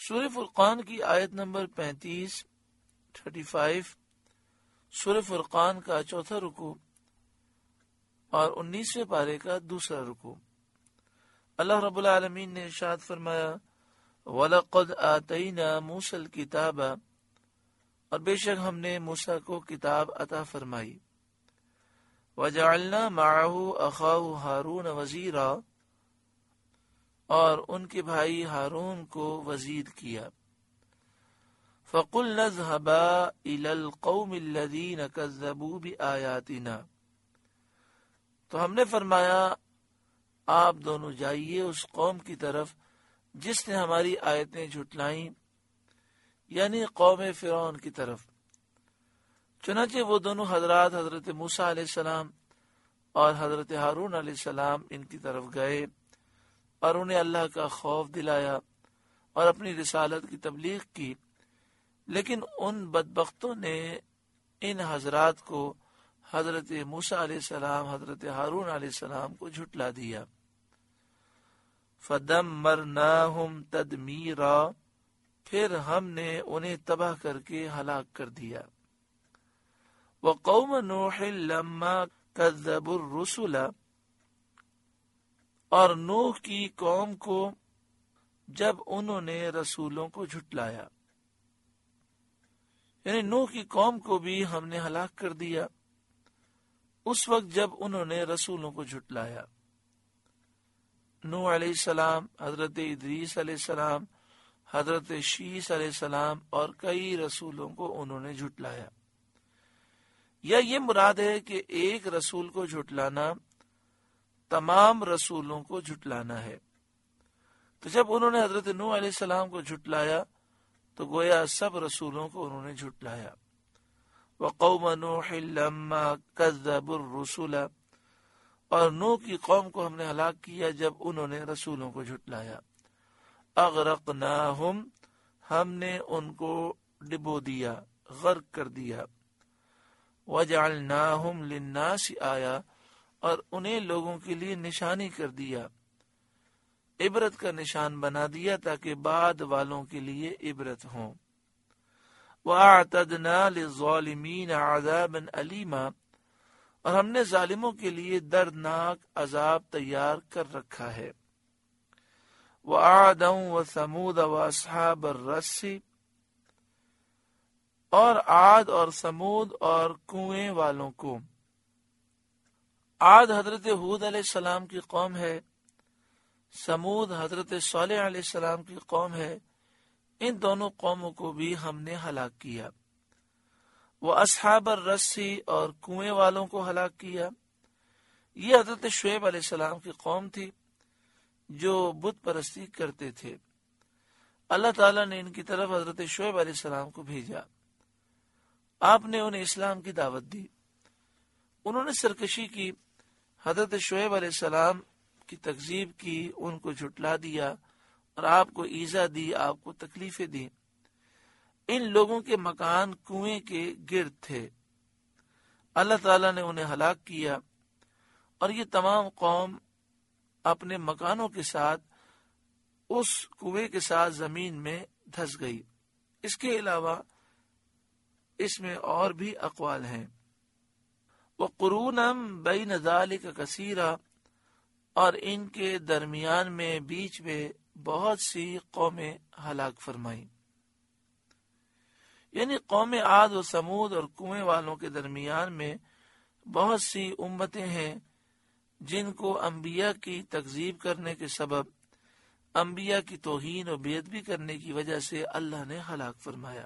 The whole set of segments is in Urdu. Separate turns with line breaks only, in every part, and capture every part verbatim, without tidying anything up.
سورہ فرقان کی آیت نمبر پینتیس تھرٹی فائیو، سورہ فرقان کا چوتھا رکوع اور انیسویں پارے کا دوسرا رکوع۔ اللہ رب العالمین نے ارشاد فرمایا وَلَقَدْ آتَيْنَا مُوسَى الْكِتَابَ، اور بے شک ہم نے موسیٰ کو کتاب عطا فرمائی، وَجَعَلْنَا مَعَهُ أَخَاهُ هَارُونَ وَزِيرًا، اور ان کے بھائی ہارون کو وزیر کیا۔ فَقُلْنَا اذْهَبَا إِلَى الْقَوْمِ الَّذِينَ كَذَّبُوا بِآيَاتِنَا، تو ہم نے فرمایا آپ دونوں جائیے اس قوم کی طرف جس نے ہماری آیتیں جھٹلائیں، یعنی قوم فرعون کی طرف۔ چنانچہ وہ دونوں حضرات حضرت موسیٰ علیہ السلام اور حضرت ہارون علیہ السلام ان کی طرف گئے اور انہیں اللہ کا خوف دلایا اور اپنی رسالت کی تبلیغ کی، لیکن ان بدبختوں نے ان حضرات کو حضرت موسیٰ علیہ السلام حضرت ہارون علیہ السلام کو جھٹلا دیا۔ فَدَمَّرْنَاهُمْ تَدْمِيرًا، پھر ہم نے انہیں تباہ کر کے ہلاک کر دیا۔ وَقَوْمَ نُوحٍ لَمَّا كَذَّبُوا الرُّسُلَ، اور نوح کی قوم کو جب انہوں نے رسولوں کو جھٹلایا، یعنی نوح کی قوم کو بھی ہم نے ہلاک کر دیا اس وقت جب انہوں نے رسولوں کو جھٹلایا۔ نوح علیہ السلام، حضرت ادریس علیہ السلام، حضرت شیس علیہ السلام اور کئی رسولوں کو انہوں نے جھٹلایا۔ یا یہ مراد ہے کہ ایک رسول کو جھٹلانا تمام رسولوں کو جھٹلانا ہے۔ تو جب انہوں نے حضرت نوح علیہ السلام کو جھٹلایا تو گویا سب رسولوں کو انہوں نے جھٹلایا۔ وَقَوْمَ نُوحٍ لَمَّا كَذَّبُوا الرُّسُلَ، اور نوح کی قوم کو ہم نے ہلاک کیا جب انہوں نے رسولوں کو جھٹلایا۔ اغرقناہم، ہم نے ان کو ڈبو دیا، غرق کر دیا۔ وجعلناہم للناس آیا، اور انہیں لوگوں کے لیے نشانی کر دیا، عبرت کا نشان بنا دیا تاکہ بعد والوں کے لیے عبرت ہوں۔ وَأَعْتَدْنَا لِلظَّالِمِينَ عَذَابًا أَلِيمًا، اور ہم نے ظالموں کے لیے دردناک عذاب تیار کر رکھا ہے۔ وَعَادًا وَثَمُودَ وَأَصْحَابَ الرَّسِّ، اور عاد اور سمود اور کنویں والوں کو۔ عاد حضرت ہود علیہ السلام کی قوم ہے، سمود حضرت صالح علیہ السلام کی قوم ہے، ان دونوں قوموں کو بھی ہم نے ہلاک کیا۔ وہ اصحاب الرس، اور کنویں والوں کو ہلاک کیا۔ یہ حضرت شعیب علیہ السلام کی قوم تھی جو بت پرستی کرتے تھے۔ اللہ تعالیٰ نے ان کی طرف حضرت شعیب علیہ السلام کو بھیجا، آپ نے انہیں اسلام کی دعوت دی، انہوں نے سرکشی کی، حضرت شعیب علیہ السلام کی تکذیب کی، ان کو جھٹلا دیا اور آپ کو ایذا دی، آپ کو تکلیفیں دی۔ ان لوگوں کے مکان کنویں کے گرد تھے، اللہ تعالیٰ نے انہیں ہلاک کیا اور یہ تمام قوم اپنے مکانوں کے ساتھ اس کنویں کے ساتھ زمین میں دھس گئی۔ اس کے علاوہ اس میں اور بھی اقوال ہیں۔ وَقُرُونًا بَيْنَ ذَلِكَ كَثِيرًا، اور ان کے درمیان میں بیچ میں بہت سی قومیں ہلاک فرمائیں، یعنی قوم عاد و سمود اور کنویں والوں کے درمیان میں بہت سی امتیں ہیں جن کو انبیاء کی تکذیب کرنے کے سبب، انبیاء کی توہین و بے ادبی کرنے کی وجہ سے اللہ نے ہلاک فرمایا۔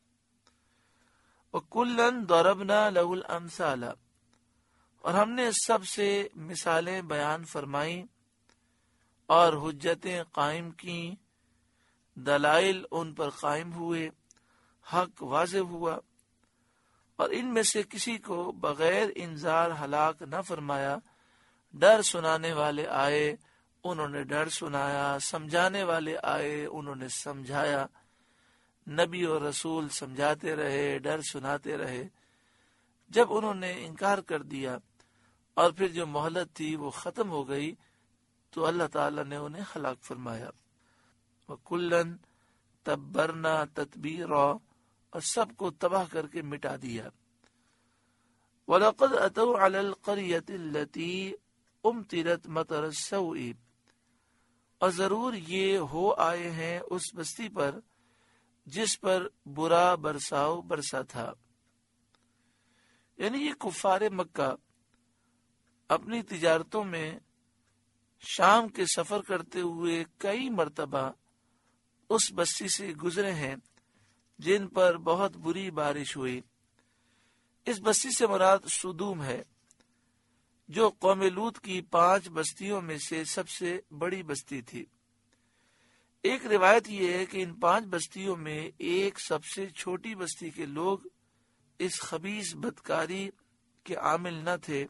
وَكُلًّا ضَرَبْنَا لَهُ الْأَمْثَالَ، اور ہم نے سب سے مثالیں بیان فرمائیں اور حجتیں قائم کیں، دلائل ان پر قائم ہوئے، حق واضح ہوا، اور ان میں سے کسی کو بغیر انذار ہلاک نہ فرمایا۔ ڈر سنانے والے آئے، انہوں نے ڈر سنایا، سمجھانے والے آئے، انہوں نے سمجھایا، نبی اور رسول سمجھاتے رہے، ڈر سناتے رہے۔ جب انہوں نے انکار کر دیا اور پھر جو مہلت تھی وہ ختم ہو گئی تو اللہ تعالیٰ نے انہیں ہلاک فرمایا۔ وَكُلًّا تبرنا تتبیرا، اور سب کو تباہ کر کے مٹا دیا۔ وَلَقَدْ أَتَوْا عَلَى الْقَرْيَةِ الَّتِي أُمْطِرَتْ مَطَرَ السَّوْءِ، اور ضرور یہ ہو آئے ہیں اس بستی پر جس پر برا برساؤ برسا تھا۔ یعنی یہ کفار مکہ اپنی تجارتوں میں شام کے سفر کرتے ہوئے کئی مرتبہ اس بستی سے گزرے ہیں جن پر بہت بری بارش ہوئی۔ اس بستی سے مراد سدوم ہے، جو قوم لوط کی پانچ بستیوں میں سے سب سے بڑی بستی تھی۔ ایک روایت یہ ہے کہ ان پانچ بستیوں میں ایک سب سے چھوٹی بستی کے لوگ اس خبیث بدکاری کے عامل نہ تھے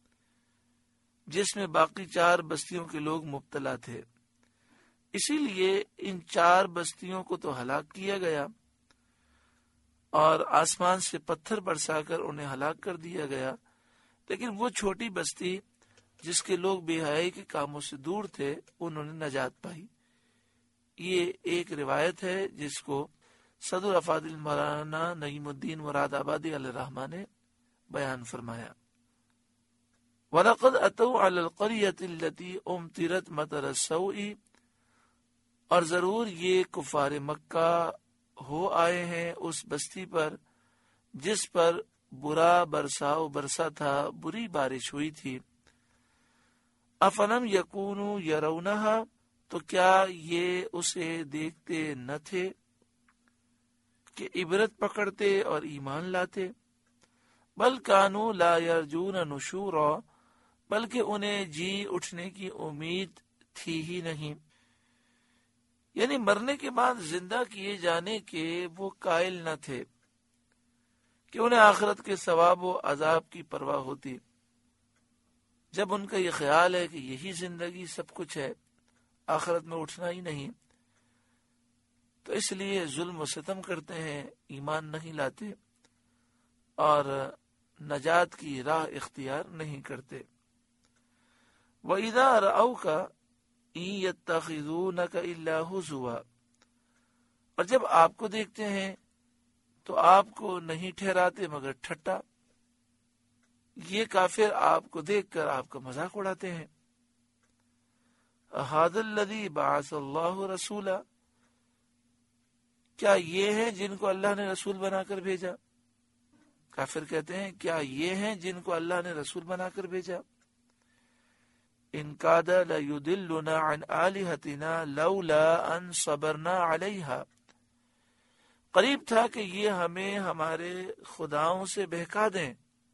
جس میں باقی چار بستیوں کے لوگ مبتلا تھے، اسی لیے ان چار بستیوں کو تو ہلاک کیا گیا اور آسمان سے پتھر برسا کر انہیں ہلاک کر دیا گیا، لیکن وہ چھوٹی بستی جس کے لوگ بے حیائی کے کاموں سے دور تھے انہوں نے نجات پائی۔ یہ ایک روایت ہے جس کو صدر افاضل مولانا نعیم الدین مراد آبادی علیہ الرحمہ نے بیان فرمایا۔ وَلَقَدْ أَتَوْا عَلَى الْقَرْيَةِ الَّتِي أُمْطِرَتْ مَطَرَ السَّوْءِ، اور ضرور یہ کفار مکہ ہو آئے ہیں اس بستی پر جس پر برا برساؤ برسا تھا، بری بارش ہوئی تھی۔ افلم یکونوا یرونہا، تو کیا یہ اسے دیکھتے نہ تھے کہ عبرت پکڑتے اور ایمان لاتے؟ بل کانوا لا یرجون نشورا، بلکہ انہیں جی اٹھنے کی امید تھی ہی نہیں، یعنی مرنے کے بعد زندہ کیے جانے کے وہ قائل نہ تھے کہ انہیں آخرت کے ثواب و عذاب کی پرواہ ہوتی۔ جب ان کا یہ خیال ہے کہ یہی زندگی سب کچھ ہے، آخرت میں اٹھنا ہی نہیں، تو اس لیے ظلم و ستم کرتے ہیں، ایمان نہیں لاتے اور نجات کی راہ اختیار نہیں کرتے۔ وَإِذَا رَأَوْكَ إِن يَتَّخِذُونَكَ إِلَّا هُزُوًا، اور جب آپ کو دیکھتے ہیں تو آپ کو نہیں ٹھہراتے مگر ٹھٹا، یہ کافر آپ کو دیکھ کر آپ کا مذاق اڑاتے ہیں۔ هَذَا الَّذِي بَعَثَ اللَّهُ رَسُولًا، کیا یہ ہیں جن کو اللہ نے رسول بنا کر بھیجا؟ کافر کہتے ہیں کیا یہ ہیں جن کو اللہ نے رسول بنا کر بھیجا؟ ان کاد لیضلنا عن آلہتنا لولا ان صبرنا علیہا، قریب تھا کہ یہ ہمیں ہمارے خداؤں سے بہکا دیں،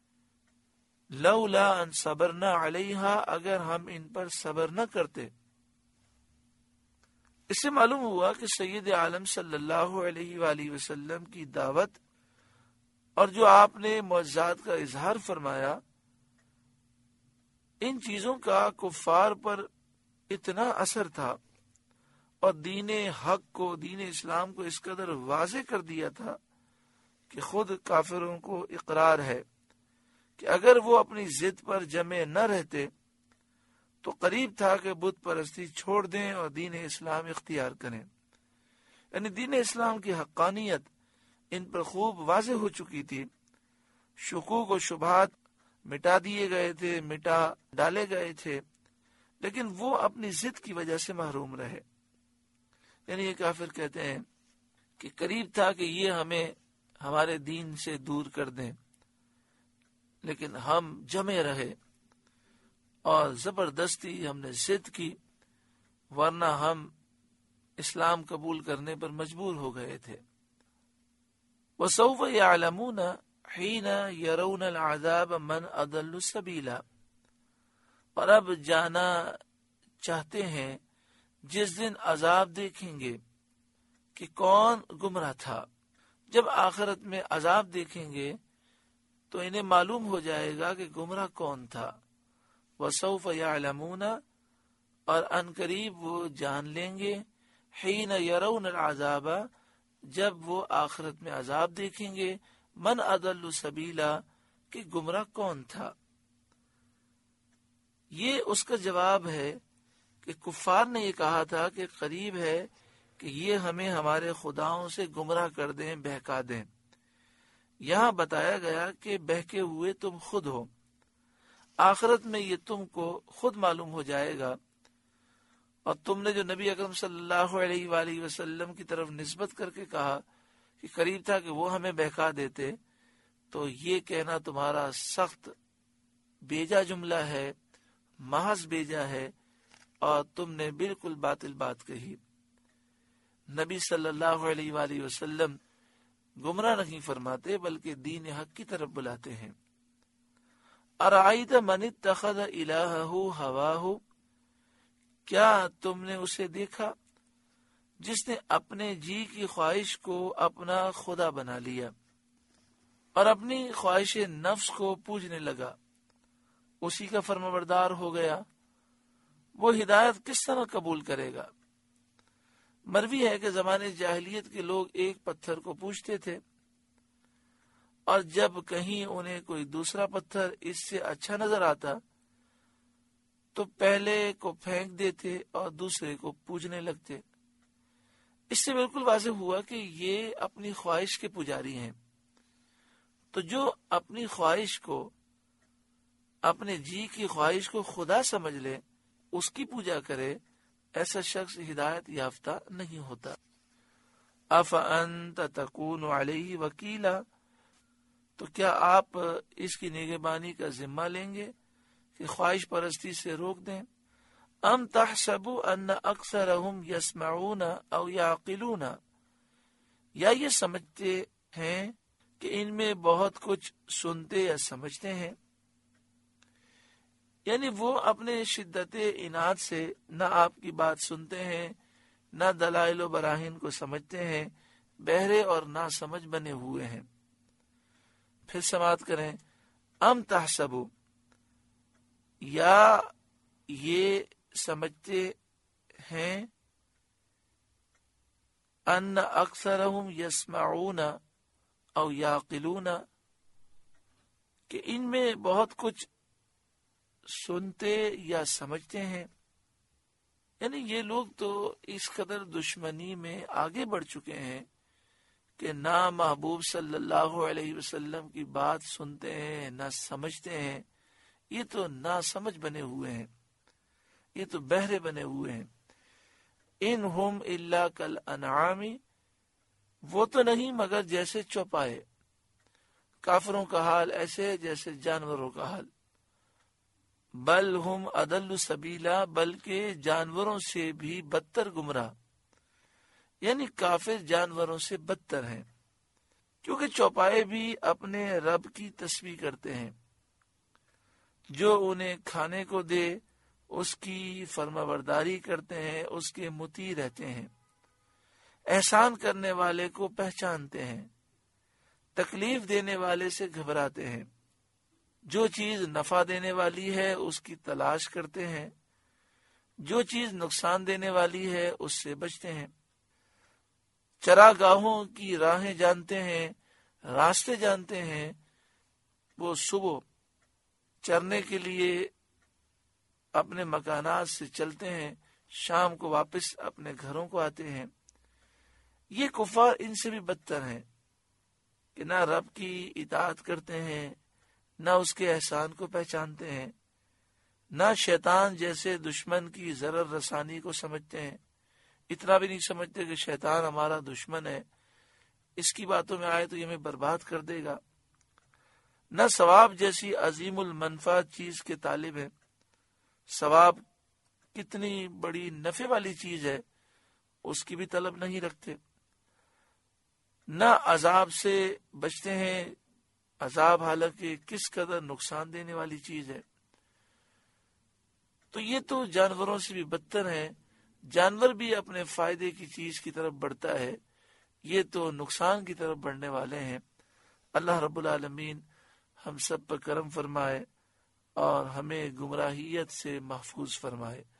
لولا ان صبرنا علیہا، اگر ہم ان پر صبر نہ کرتے۔ اس سے معلوم ہوا کہ سید عالم صلی اللہ علیہ وآلہ وسلم کی دعوت اور جو آپ نے معجزات کا اظہار فرمایا، ان چیزوں کا کفار پر اتنا اثر تھا اور دین حق کو، دین اسلام کو اس قدر واضح کر دیا تھا کہ خود کافروں کو اقرار ہے کہ اگر وہ اپنی ضد پر جمے نہ رہتے تو قریب تھا کہ بت پرستی چھوڑ دیں اور دین اسلام اختیار کریں۔ یعنی دین اسلام کی حقانیت ان پر خوب واضح ہو چکی تھی، شکوک و شبہات مٹا دیے گئے تھے، مٹا ڈالے گئے تھے، لیکن وہ اپنی ضد کی وجہ سے محروم رہے۔ یعنی یہ کافر کہتے ہیں کہ قریب تھا کہ یہ ہمیں ہمارے دین سے دور کر دیں، لیکن ہم جمے رہے اور زبردستی ہم نے ضد کی، ورنہ ہم اسلام قبول کرنے پر مجبور ہو گئے تھے۔ وَسَوْفَ يَعْلَمُونَ حِينَ يَرَوْنَ الْعَذَابَ مَنْ أَضَلُّ سَبِيلًا، اور اب جانا چاہتے ہیں جس دن عذاب دیکھیں گے کہ کون گمراہ تھا۔ جب آخرت میں عذاب دیکھیں گے تو انہیں معلوم ہو جائے گا کہ گمراہ کون تھا۔ وَسَوْفَ يَعْلَمُونَ، اور ان قریب وہ جان لیں گے، حین یرون العذاب، جب وہ آخرت میں عذاب دیکھیں گے، من اضل سبیلا، کہ گمراہ کون تھا۔ یہ اس کا جواب ہے کہ کفار نے یہ کہا تھا کہ قریب ہے کہ یہ ہمیں ہمارے خداؤں سے گمراہ کر دیں، بہکا دیں۔ یہاں بتایا گیا کہ بہکے ہوئے تم خود ہو، آخرت میں یہ تم کو خود معلوم ہو جائے گا، اور تم نے جو نبی اکرم صلی اللہ علیہ وآلہ وسلم کی طرف نسبت کر کے کہا کہ قریب تھا کہ وہ ہمیں بہکا دیتے، تو یہ کہنا تمہارا سخت بیجا جملہ ہے، محض بیجا ہے، اور تم نے بالکل باطل بات کہی۔ نبی صلی اللہ علیہ وآلہ وسلم گمراہ نہیں فرماتے بلکہ دین حق کی طرف بلاتے ہیں۔ ارائیت من اتخذ الہہ ہواہ، کیا تم نے اسے دیکھا جس نے اپنے جی کی خواہش کو اپنا خدا بنا لیا اور اپنی خواہش نفس کو پوجنے لگا، اسی کا فرمانبردار ہو گیا، وہ ہدایت کس طرح قبول کرے گا؟ مروی ہے کہ زمانے جاہلیت کے لوگ ایک پتھر کو پوجتے تھے، اور جب کہیں انہیں کوئی دوسرا پتھر اس سے اچھا نظر آتا تو پہلے کو پھینک دیتے اور دوسرے کو پوجنے لگتے۔ اس سے بالکل واضح ہوا کہ یہ اپنی خواہش کے پجاری ہیں۔ تو جو اپنی خواہش کو، اپنے جی کی خواہش کو خدا سمجھ لے، اس کی پوجا کرے، ایسا شخص ہدایت یافتہ نہیں ہوتا۔ افانت تکون علیہ وکیلا، تو کیا آپ اس کی نگہبانی کا ذمہ لیں گے کہ خواہش پرستی سے روک دیں؟ ام تحسب ان اکثرهم یسمعون او یعقلون، یا یہ سمجھتے ہیں کہ ان میں بہت کچھ سنتے یا سمجھتے ہیں؟ یعنی وہ اپنے شدت عناد سے نہ آپ کی بات سنتے ہیں، نہ دلائل و براہین کو سمجھتے ہیں، بہرے اور نہ سمجھ بنے ہوئے ہیں۔ پھر سماعت کریں، ام تحسبو، یا یہ سمجھتے ہیں، ان اکثرهم یسمعون او یعقلون، کہ ان میں بہت کچھ سنتے یا سمجھتے ہیں۔ یعنی یہ لوگ تو اس قدر دشمنی میں آگے بڑھ چکے ہیں کہ نہ محبوب صلی اللہ علیہ وسلم کی بات سنتے ہیں، نہ سمجھتے ہیں۔ یہ تو نہ سمجھ بنے ہوئے ہیں، یہ تو بہرے بنے ہوئے ہیں۔ ان ہم الا کالانعام، وہ تو نہیں مگر جیسے چوپائے۔ کافروں کا حال ایسے جیسے جانوروں کا حال۔ بل ہم اضل سبیلا، بلکہ جانوروں سے بھی بدتر گمراہ، یعنی کافر جانوروں سے بدتر ہیں، کیونکہ چوپائے بھی اپنے رب کی تسبیح کرتے ہیں، جو انہیں کھانے کو دے اس کی فرمانبرداری کرتے ہیں، اس کے مطیع رہتے ہیں، احسان کرنے والے کو پہچانتے ہیں، تکلیف دینے والے سے گھبراتے ہیں، جو چیز نفع دینے والی ہے اس کی تلاش کرتے ہیں، جو چیز نقصان دینے والی ہے اس سے بچتے ہیں، چراگاہوں کی راہیں جانتے ہیں، راستے جانتے ہیں، وہ صبح چرنے کے لیے اپنے مکانات سے چلتے ہیں، شام کو واپس اپنے گھروں کو آتے ہیں۔ یہ کفار ان سے بھی بدتر ہیں کہ نہ رب کی اطاعت کرتے ہیں، نہ اس کے احسان کو پہچانتے ہیں، نہ شیطان جیسے دشمن کی ضرر رسانی کو سمجھتے ہیں، اتنا بھی نہیں سمجھتے کہ شیطان ہمارا دشمن ہے، اس کی باتوں میں آئے تو یہ ہمیں برباد کر دے گا، نہ ثواب جیسی عظیم المنفعت چیز کے طالب ہیں، ثواب کتنی بڑی نفع والی چیز ہے اس کی بھی طلب نہیں رکھتے، نہ عذاب سے بچتے ہیں، عذاب حالانکہ کس قدر نقصان دینے والی چیز ہے۔ تو یہ تو جانوروں سے بھی بدتر ہیں، جانور بھی اپنے فائدے کی چیز کی طرف بڑھتا ہے، یہ تو نقصان کی طرف بڑھنے والے ہیں۔ اللہ رب العالمین ہم سب پر کرم فرمائے اور ہمیں گمراہیت سے محفوظ فرمائے۔